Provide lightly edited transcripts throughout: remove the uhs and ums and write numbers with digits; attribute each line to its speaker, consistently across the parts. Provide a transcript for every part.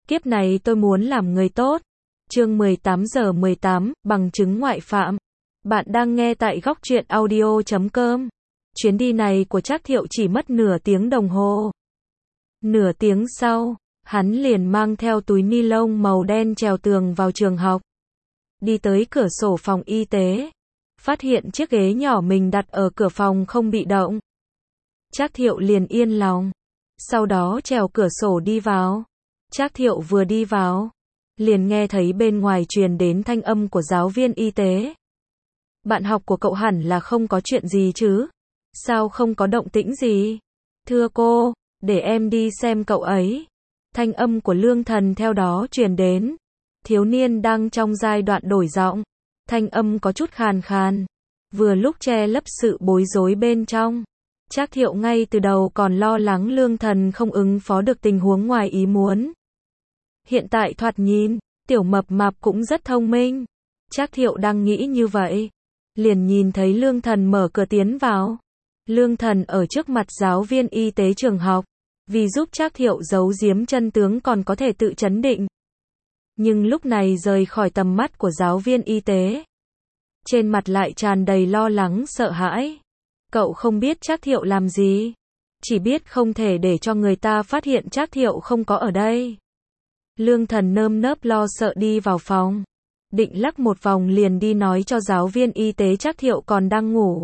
Speaker 1: Kiếp này tôi muốn làm người tốt. Chương 18 giờ 18, bằng chứng ngoại phạm. Bạn đang nghe tại góc truyện audio.com. Chuyến đi này của Trác Thiệu chỉ mất nửa tiếng đồng hồ. Nửa tiếng sau, hắn liền mang theo túi ni lông màu đen trèo tường vào trường học. Đi tới cửa sổ phòng y tế. Phát hiện chiếc ghế nhỏ mình đặt ở cửa phòng không bị động. Trác Thiệu liền yên lòng. Sau đó trèo cửa sổ đi vào. Trác Thiệu vừa đi vào, liền nghe thấy bên ngoài truyền đến thanh âm của giáo viên y tế. Bạn học của cậu hẳn là không có chuyện gì chứ? Sao không có động tĩnh gì? Thưa cô, để em đi xem cậu ấy. Thanh âm của Lương Thần theo đó truyền đến. Thiếu niên đang trong giai đoạn đổi giọng. Thanh âm có chút khàn khàn. Vừa lúc che lấp sự bối rối bên trong. Trác Thiệu ngay từ đầu còn lo lắng Lương Thần không ứng phó được tình huống ngoài ý muốn. Hiện tại thoạt nhìn, tiểu mập mạp cũng rất thông minh. Trác Thiệu đang nghĩ như vậy. Liền nhìn thấy Lương Thần mở cửa tiến vào. Lương Thần ở trước mặt giáo viên y tế trường học. Vì giúp Trác Thiệu giấu giếm chân tướng còn có thể tự trấn định. Nhưng lúc này rời khỏi tầm mắt của giáo viên y tế. Trên mặt lại tràn đầy lo lắng sợ hãi. Cậu không biết Trác Thiệu làm gì. Chỉ biết không thể để cho người ta phát hiện Trác Thiệu không có ở đây. Lương Thần nơm nớp lo sợ đi vào phòng. Định lắc một vòng liền đi nói cho giáo viên y tế Trác Thiệu còn đang ngủ.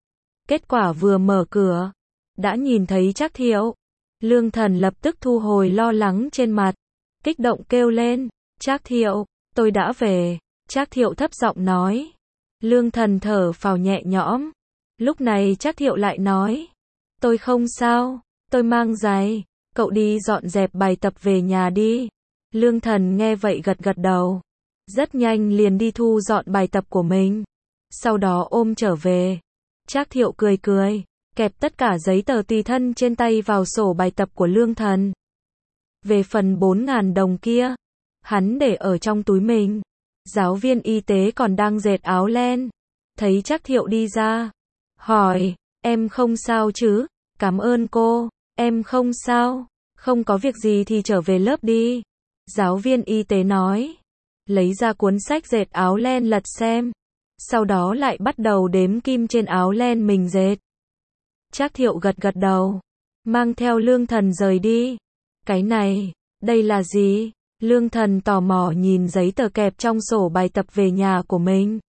Speaker 1: Kết quả vừa mở cửa, đã nhìn thấy Trác Thiệu. Lương Thần lập tức thu hồi lo lắng trên mặt. Kích động kêu lên, Trác Thiệu, tôi đã về. Trác Thiệu thấp giọng nói. Lương Thần thở phào nhẹ nhõm. Lúc này Trác Thiệu lại nói. Tôi không sao, tôi mang giày. Cậu đi dọn dẹp bài tập về nhà đi. Lương Thần nghe vậy gật gật đầu. Rất nhanh liền đi thu dọn bài tập của mình. Sau đó ôm trở về. Trác Thiệu cười cười, kẹp tất cả giấy tờ tùy thân trên tay vào sổ bài tập của Lương Thần. Về phần 4.000 đồng kia, hắn để ở trong túi mình. Giáo viên y tế còn đang dệt áo len. Thấy Trác Thiệu đi ra. Hỏi, em không sao chứ? Cảm ơn cô, em không sao. Không có việc gì thì trở về lớp đi. Giáo viên y tế nói. Lấy ra cuốn sách dệt áo len lật xem. Sau đó lại bắt đầu đếm kim trên áo len mình dệt. Trác Thiệu gật gật đầu. Mang theo Lương Thần rời đi. Cái này, đây là gì? Lương Thần tò mò nhìn giấy tờ kẹp trong sổ bài tập về nhà của mình.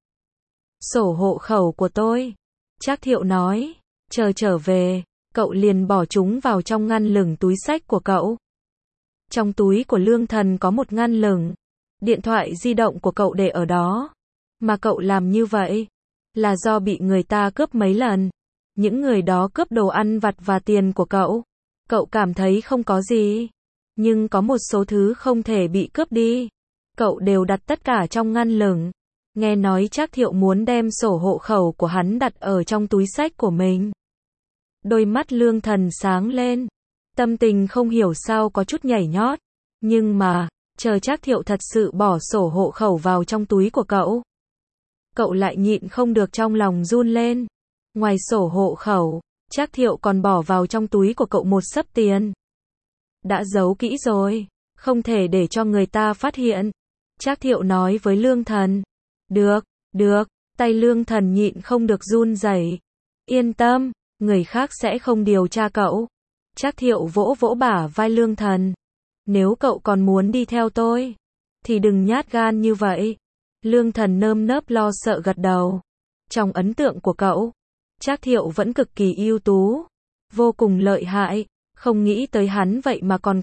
Speaker 1: Sổ hộ khẩu của tôi. Trác Thiệu nói. Chờ trở về, cậu liền bỏ chúng vào trong ngăn lửng túi sách của cậu. Trong túi của Lương Thần có một ngăn lửng. Điện thoại di động của cậu để ở đó. Mà cậu làm như vậy là do bị người ta cướp mấy lần. Những người đó cướp đồ ăn vặt và tiền của cậu. Cậu cảm thấy không có gì. Nhưng có một số thứ không thể bị cướp đi. Cậu đều đặt tất cả trong ngăn lửng. Nghe nói Trác Thiệu muốn đem sổ hộ khẩu của hắn đặt ở trong túi sách của mình. Đôi mắt Lương Thần sáng lên. Tâm tình không hiểu sao có chút nhảy nhót. Nhưng mà, chờ Trác Thiệu thật sự bỏ sổ hộ khẩu vào trong túi của cậu. Cậu lại nhịn không được trong lòng run lên. Ngoài sổ hộ khẩu, Trác Thiệu còn bỏ vào trong túi của cậu một xấp tiền. Đã giấu kỹ rồi, không thể để cho người ta phát hiện. Trác Thiệu nói với Lương Thần. Được, được, tay Lương Thần nhịn không được run rẩy. Yên tâm, người khác sẽ không điều tra cậu. Trác Thiệu vỗ vỗ bả vai Lương Thần. Nếu cậu còn muốn đi theo tôi, thì đừng nhát gan như vậy. Lương Thần nơm nớp lo sợ gật đầu. Trong ấn tượng của cậu, Trác Thiệu vẫn cực kỳ ưu tú, vô cùng lợi hại, không nghĩ tới hắn vậy mà còn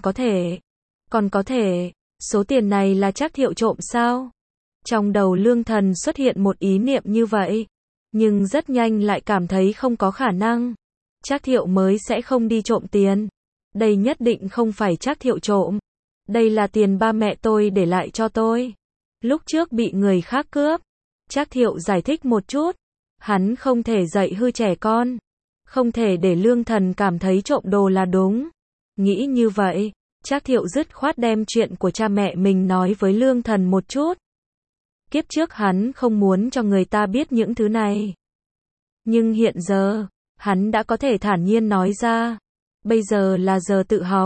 Speaker 1: có thể, số tiền này là Trác Thiệu trộm sao? Trong đầu Lương Thần xuất hiện một ý niệm như vậy, nhưng rất nhanh lại cảm thấy không có khả năng. Trác Thiệu mới sẽ không đi trộm tiền. Đây nhất định không phải Trác Thiệu trộm. Đây là tiền ba mẹ tôi để lại cho tôi. Lúc trước bị người khác cướp. Trác Thiệu giải thích một chút. Hắn không thể dạy hư trẻ con. Không thể để Lương Thần cảm thấy trộm đồ là đúng. Nghĩ như vậy, Trác Thiệu dứt khoát đem chuyện của cha mẹ mình nói với Lương Thần một chút. Kiếp trước hắn không muốn cho người ta biết những thứ này. Nhưng hiện giờ, hắn đã có thể thản nhiên nói ra. Bây giờ là giờ tự học.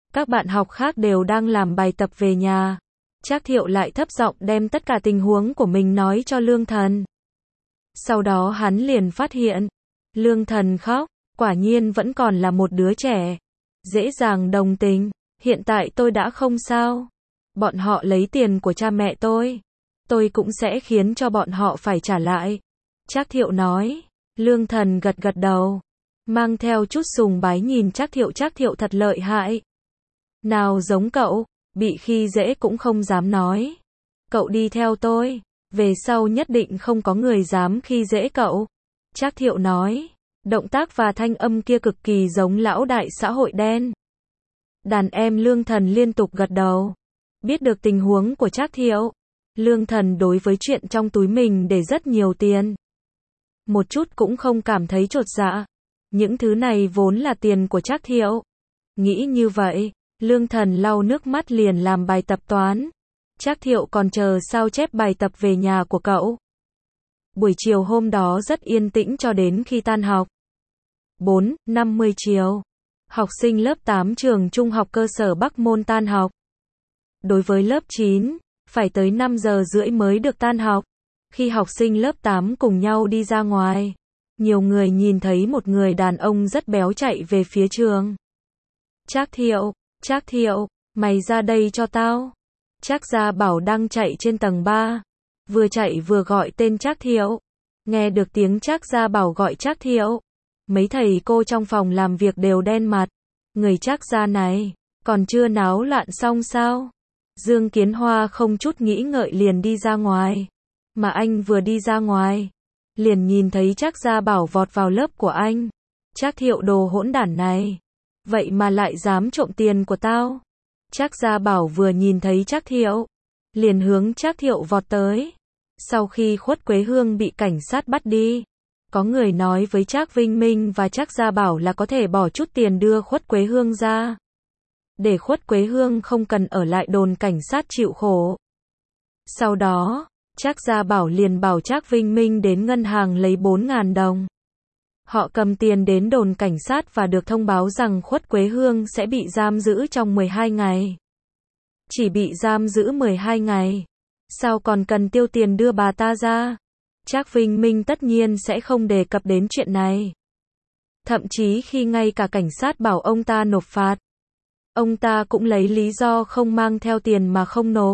Speaker 1: Các bạn học khác đều đang làm bài tập về nhà. Trác Thiệu lại thấp giọng đem tất cả tình huống của mình nói cho Lương Thần. Sau đó hắn liền phát hiện, Lương Thần khóc, quả nhiên vẫn còn là một đứa trẻ. Dễ dàng đồng tình, hiện tại tôi đã không sao. Bọn họ lấy tiền của cha mẹ tôi cũng sẽ khiến cho bọn họ phải trả lại. Trác Thiệu nói, Lương Thần gật gật đầu, mang theo chút sùng bái nhìn Trác Thiệu thật lợi hại. Nào giống cậu, bị khi dễ cũng không dám nói. Cậu đi theo tôi, về sau nhất định không có người dám khi dễ cậu. Trác Thiệu nói, động tác và thanh âm kia cực kỳ giống lão đại xã hội đen. Đàn em Lương Thần liên tục gật đầu. Biết được tình huống của Trác Thiệu, Lương Thần đối với chuyện trong túi mình để rất nhiều tiền, một chút cũng không cảm thấy chột dạ. Những thứ này vốn là tiền của Trác Thiệu. Nghĩ như vậy, Lương Thần lau nước mắt liền làm bài tập toán. Trác Thiệu còn chờ sao chép bài tập về nhà của cậu. Buổi chiều hôm đó rất yên tĩnh cho đến khi tan học. 4:50 chiều. Học sinh lớp 8 trường trung học cơ sở Bắc Môn tan học. Đối với lớp 9, phải tới 5 giờ rưỡi mới được tan học. Khi học sinh lớp 8 cùng nhau đi ra ngoài, nhiều người nhìn thấy một người đàn ông rất béo chạy về phía trường. Trác Thiệu, mày ra đây cho tao. Trác Gia Bảo đang chạy trên tầng 3, vừa chạy vừa gọi tên Trác Thiệu. Nghe được tiếng Trác Gia Bảo gọi Trác Thiệu, mấy thầy cô trong phòng làm việc đều đen mặt. Người Trác gia này, còn chưa náo loạn xong sao? Dương Kiến Hoa không chút nghĩ ngợi liền đi ra ngoài. Mà anh vừa đi ra ngoài, liền nhìn thấy Trác Gia Bảo vọt vào lớp của anh. Trác Thiệu đồ hỗn đản này, vậy mà lại dám trộm tiền của tao. Trác Gia Bảo vừa nhìn thấy Trác Thiệu, liền hướng Trác Thiệu vọt tới. Sau khi Khuất Quế Hương bị cảnh sát bắt đi, có người nói với Trác Vinh Minh và Trác Gia Bảo là có thể bỏ chút tiền đưa Khuất Quế Hương ra, để Khuất Quế Hương không cần ở lại đồn cảnh sát chịu khổ. Sau đó, Trác Gia Bảo liền bảo Trác Vinh Minh đến ngân hàng lấy 4.000 đồng. Họ cầm tiền đến đồn cảnh sát và được thông báo rằng Khuất Quế Hương sẽ bị giam giữ trong 12 ngày. Chỉ bị giam giữ 12 ngày. Sao còn cần tiêu tiền đưa bà ta ra? Trác Vinh Minh tất nhiên sẽ không đề cập đến chuyện này. Thậm chí khi ngay cả cảnh sát bảo ông ta nộp phạt, ông ta cũng lấy lý do không mang theo tiền mà không nộp.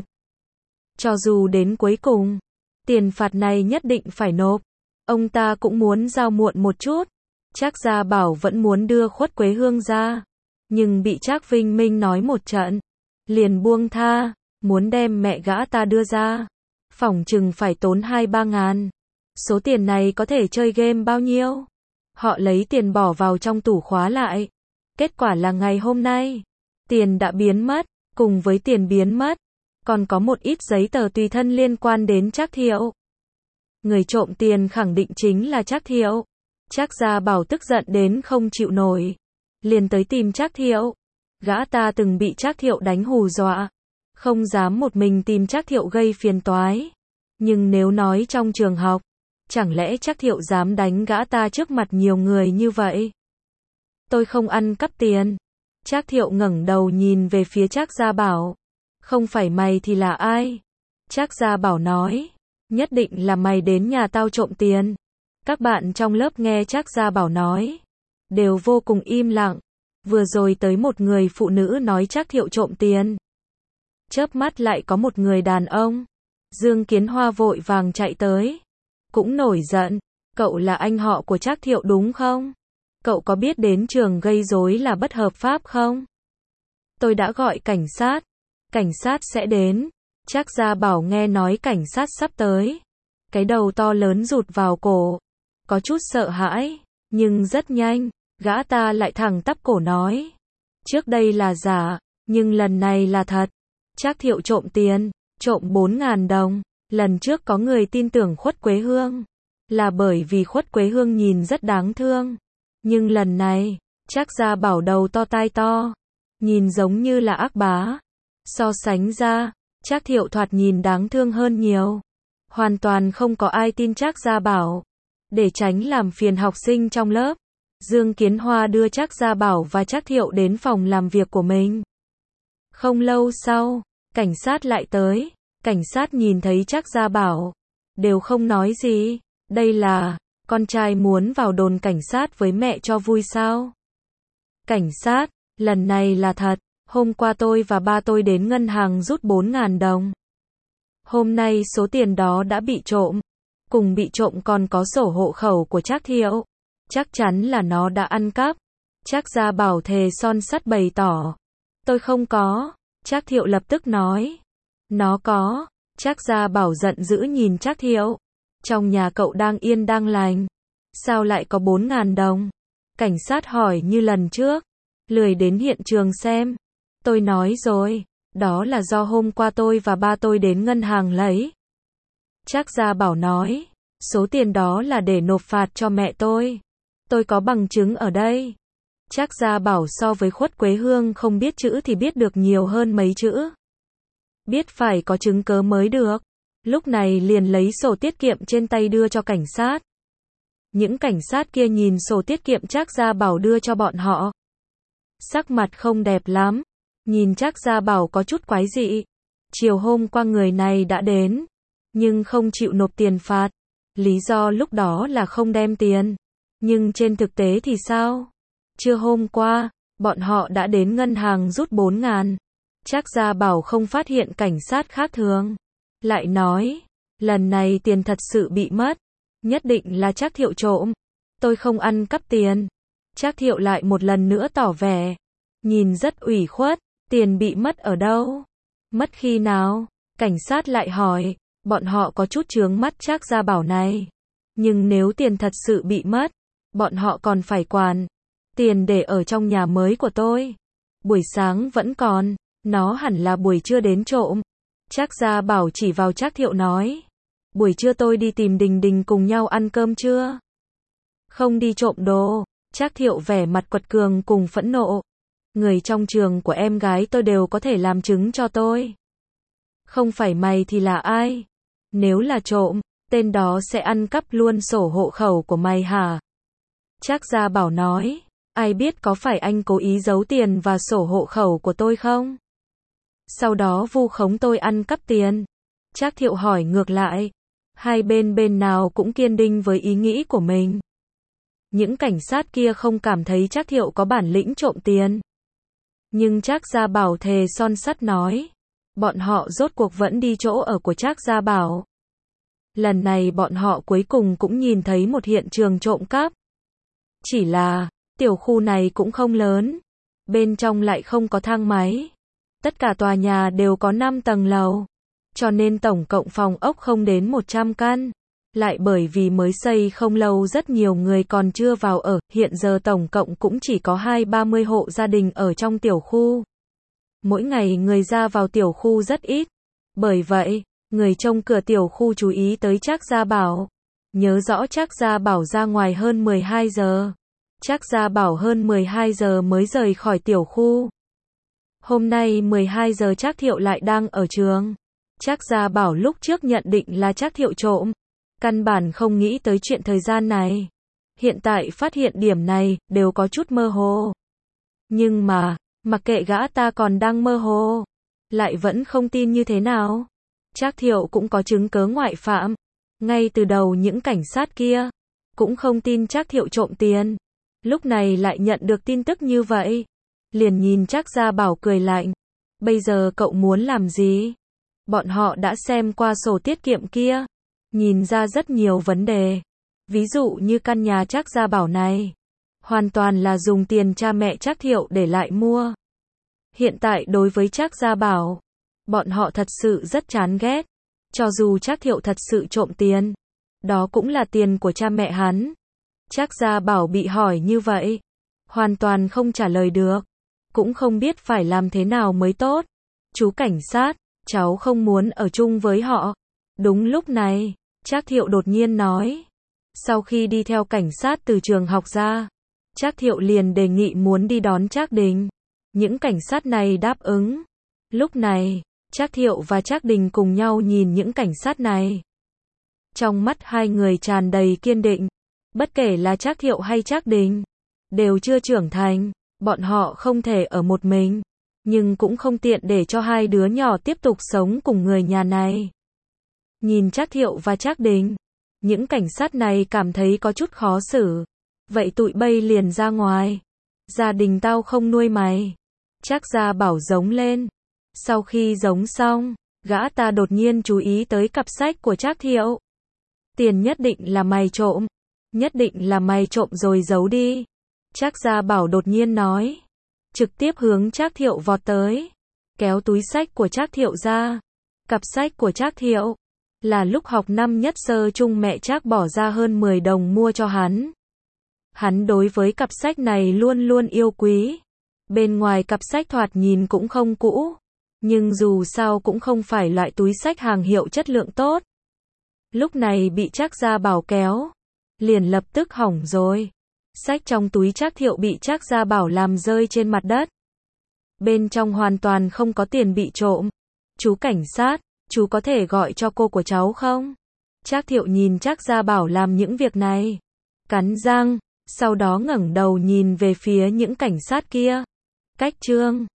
Speaker 1: Cho dù đến cuối cùng, tiền phạt này nhất định phải nộp, ông ta cũng muốn giao muộn một chút. Trác Gia Bảo vẫn muốn đưa Khuất Quế Hương ra, nhưng bị Trác Vinh Minh nói một trận, liền buông tha, muốn đem mẹ gã ta đưa ra, phỏng chừng phải tốn 2-3 ngàn. Số tiền này có thể chơi game bao nhiêu? Họ lấy tiền bỏ vào trong tủ khóa lại. Kết quả là ngày hôm nay, tiền đã biến mất, cùng với tiền biến mất, còn có một ít giấy tờ tùy thân liên quan đến Trác Thiệu. Người trộm tiền khẳng định chính là Trác Thiệu. Trác Gia Bảo tức giận đến không chịu nổi, liền tới tìm Trác Thiệu. Gã ta từng bị Trác Thiệu đánh hù dọa, không dám một mình tìm Trác Thiệu gây phiền toái. Nhưng nếu nói trong trường học, chẳng lẽ Trác Thiệu dám đánh gã ta trước mặt nhiều người như vậy? Tôi không ăn cắp tiền. Trác Thiệu ngẩng đầu nhìn về phía Trác Gia Bảo. Không phải mày thì là ai? Trác Gia Bảo nói, nhất định là mày đến nhà tao trộm tiền. Các bạn trong lớp nghe Trác Gia Bảo nói, đều vô cùng im lặng. Vừa rồi tới một người phụ nữ nói Trác Thiệu trộm tiền. Chớp mắt lại có một người đàn ông. Dương Kiến Hoa vội vàng chạy tới, cũng nổi giận. Cậu là anh họ của Trác Thiệu đúng không? Cậu có biết đến trường gây rối là bất hợp pháp không? Tôi đã gọi cảnh sát sẽ đến. Trác Gia Bảo nghe nói cảnh sát sắp tới, cái đầu to lớn rụt vào cổ, có chút sợ hãi, nhưng rất nhanh, gã ta lại thẳng tắp cổ nói, trước đây là giả, nhưng lần này là thật. Trác Thiệu trộm tiền, trộm 4.000 đồng, lần trước có người tin tưởng Khuất Quế Hương, là bởi vì Khuất Quế Hương nhìn rất đáng thương. Nhưng lần này, Trác Gia Bảo đầu to tai to, nhìn giống như là ác bá. So sánh ra, Trác Thiệu thoạt nhìn đáng thương hơn nhiều. Hoàn toàn không có ai tin Trác Gia Bảo. Để tránh làm phiền học sinh trong lớp, Dương Kiến Hoa đưa Trác Gia Bảo và Trác Thiệu đến phòng làm việc của mình. Không lâu sau, cảnh sát lại tới. Cảnh sát nhìn thấy Trác Gia Bảo, đều không nói gì. Đây là, con trai muốn vào đồn cảnh sát với mẹ cho vui sao? Cảnh sát, lần này là thật. Hôm qua tôi và ba tôi đến ngân hàng rút 4.000 đồng. Hôm nay số tiền đó đã bị trộm. Cùng bị trộm còn có sổ hộ khẩu của Trác Thiệu. Chắc chắn là nó đã ăn cắp. Trác Gia Bảo thề son sắt bày tỏ. Tôi không có. Trác Thiệu lập tức nói. Nó có. Trác Gia Bảo giận dữ nhìn Trác Thiệu. Trong nhà cậu đang yên đang lành. Sao lại có 4.000 đồng? Cảnh sát hỏi như lần trước. Lười đến hiện trường xem. Tôi nói rồi. Đó là do hôm qua tôi và ba tôi đến ngân hàng lấy. Trác Gia Bảo nói. Số tiền đó là để nộp phạt cho mẹ tôi. Tôi có bằng chứng ở đây. Trác Gia Bảo so với Khuất Quế Hương không biết chữ thì biết được nhiều hơn mấy chữ. Biết phải có chứng cớ mới được. Lúc này liền lấy sổ tiết kiệm trên tay đưa cho cảnh sát. Những cảnh sát kia nhìn sổ tiết kiệm Trác Gia Bảo đưa cho bọn họ. Sắc mặt không đẹp lắm. Nhìn Trác Gia Bảo có chút quái dị. Chiều hôm qua người này đã đến, nhưng không chịu nộp tiền phạt. Lý do lúc đó là không đem tiền. Nhưng trên thực tế thì sao? Trưa hôm qua, bọn họ đã đến ngân hàng rút 4.000. Trác Gia Bảo không phát hiện cảnh sát khác thường. Lại nói, lần này tiền thật sự bị mất. Nhất định là Trác Thiệu trộm. Tôi không ăn cắp tiền. Trác Thiệu lại một lần nữa tỏ vẻ. Nhìn rất ủy khuất. Tiền bị mất ở đâu? Mất khi nào? Cảnh sát lại hỏi. Bọn họ có chút chướng mắt Trác Gia Bảo này. Nhưng nếu tiền thật sự bị mất, bọn họ còn phải quản. Tiền để ở trong nhà mới của tôi. Buổi sáng vẫn còn. Nó hẳn là buổi trưa đến trộm. Trác Gia Bảo chỉ vào Trác Thiệu nói. Buổi trưa tôi đi tìm Đình Đình cùng nhau ăn cơm trưa. Không đi trộm đồ. Trác Thiệu vẻ mặt quật cường cùng phẫn nộ. Người trong trường của em gái tôi đều có thể làm chứng cho tôi. Không phải mày thì là ai? Nếu là trộm, tên đó sẽ ăn cắp luôn sổ hộ khẩu của mày hả? Trác Gia Bảo nói. Ai biết có phải anh cố ý giấu tiền và sổ hộ khẩu của tôi không? Sau đó vu khống tôi ăn cắp tiền. Trác Thiệu hỏi ngược lại. Hai bên nào cũng kiên định với ý nghĩ của mình. Những cảnh sát kia không cảm thấy Trác Thiệu có bản lĩnh trộm tiền. Nhưng Trác Gia Bảo thề son sắt nói. Bọn họ rốt cuộc vẫn đi chỗ ở của Trác Gia Bảo. Lần này bọn họ cuối cùng cũng nhìn thấy một hiện trường trộm cắp. Chỉ là, tiểu khu này cũng không lớn. Bên trong lại không có thang máy. Tất cả tòa nhà đều có 5 tầng lầu. Cho nên tổng cộng phòng ốc không đến 100 căn. Lại bởi vì mới xây không lâu rất nhiều người còn chưa vào ở, hiện giờ tổng cộng cũng chỉ có 20-30 hộ gia đình ở trong tiểu khu. Mỗi ngày người ra vào tiểu khu rất ít. Bởi vậy, người trông cửa tiểu khu chú ý tới Trác Gia Bảo. Nhớ rõ Trác Gia Bảo ra ngoài hơn 12 giờ. Trác Gia Bảo hơn 12 giờ mới rời khỏi tiểu khu. Hôm nay 12 giờ Trác Thiệu lại đang ở trường. Trác Gia Bảo lúc trước nhận định là Trác Thiệu trộm. Căn bản không nghĩ tới chuyện thời gian này. Hiện tại phát hiện điểm này, đều có chút mơ hồ. Nhưng mà, mặc kệ gã ta còn đang mơ hồ, lại vẫn không tin như thế nào. Trác Thiệu cũng có chứng cớ ngoại phạm. Ngay từ đầu những cảnh sát kia, cũng không tin Trác Thiệu trộm tiền. Lúc này lại nhận được tin tức như vậy. Liền nhìn Trác Gia Bảo cười lạnh. Bây giờ cậu muốn làm gì? Bọn họ đã xem qua sổ tiết kiệm kia. Nhìn ra rất nhiều vấn đề. Ví dụ như căn nhà Trác Gia Bảo này. Hoàn toàn là dùng tiền cha mẹ Trác Thiệu để lại mua. Hiện tại đối với Trác Gia Bảo, bọn họ thật sự rất chán ghét. Cho dù Trác Thiệu thật sự trộm tiền, đó cũng là tiền của cha mẹ hắn. Trác Gia Bảo bị hỏi như vậy, hoàn toàn không trả lời được. Cũng không biết phải làm thế nào mới tốt. Chú cảnh sát, cháu không muốn ở chung với họ. Đúng lúc này, Trác Thiệu đột nhiên nói. Sau khi đi theo cảnh sát từ trường học ra, Trác Thiệu liền đề nghị muốn đi đón Trác Đình. Những cảnh sát này đáp ứng. Lúc này, Trác Thiệu và Trác Đình cùng nhau nhìn những cảnh sát này. Trong mắt hai người tràn đầy kiên định. Bất kể là Trác Thiệu hay Trác Đình, đều chưa trưởng thành. Bọn họ không thể ở một mình. nhưng cũng không tiện để cho hai đứa nhỏ tiếp tục sống cùng người nhà này. Nhìn Trác Thiệu và Trác Đình, những cảnh sát này cảm thấy có chút khó xử. Vậy tụi bay liền ra ngoài. Gia đình tao không nuôi mày. Trác Gia Bảo giống lên. Sau khi giống xong, gã ta đột nhiên chú ý tới cặp sách của Trác Thiệu. Tiền nhất định là mày trộm. Nhất định là mày trộm rồi giấu đi. Trác Gia Bảo đột nhiên nói. Trực tiếp hướng Trác Thiệu vọt tới. Kéo túi sách của Trác Thiệu ra. Cặp sách của Trác Thiệu là lúc học năm nhất sơ trung mẹ Trác bỏ ra hơn 10 đồng mua cho hắn. Hắn đối với cặp sách này luôn luôn yêu quý. Bên ngoài cặp sách thoạt nhìn cũng không cũ, nhưng dù sao cũng không phải loại túi sách hàng hiệu chất lượng tốt. Lúc này bị Trác Gia Bảo kéo, liền lập tức hỏng rồi. Sách trong túi Trác Thiệu bị Trác Gia Bảo làm rơi trên mặt đất. Bên trong hoàn toàn không có tiền bị trộm. Chú cảnh sát, chú có thể gọi cho cô của cháu không? Trác Thiệu nhìn Trác Gia Bảo làm những việc này, cắn răng, sau đó ngẩng đầu nhìn về phía những cảnh sát kia. Cách chương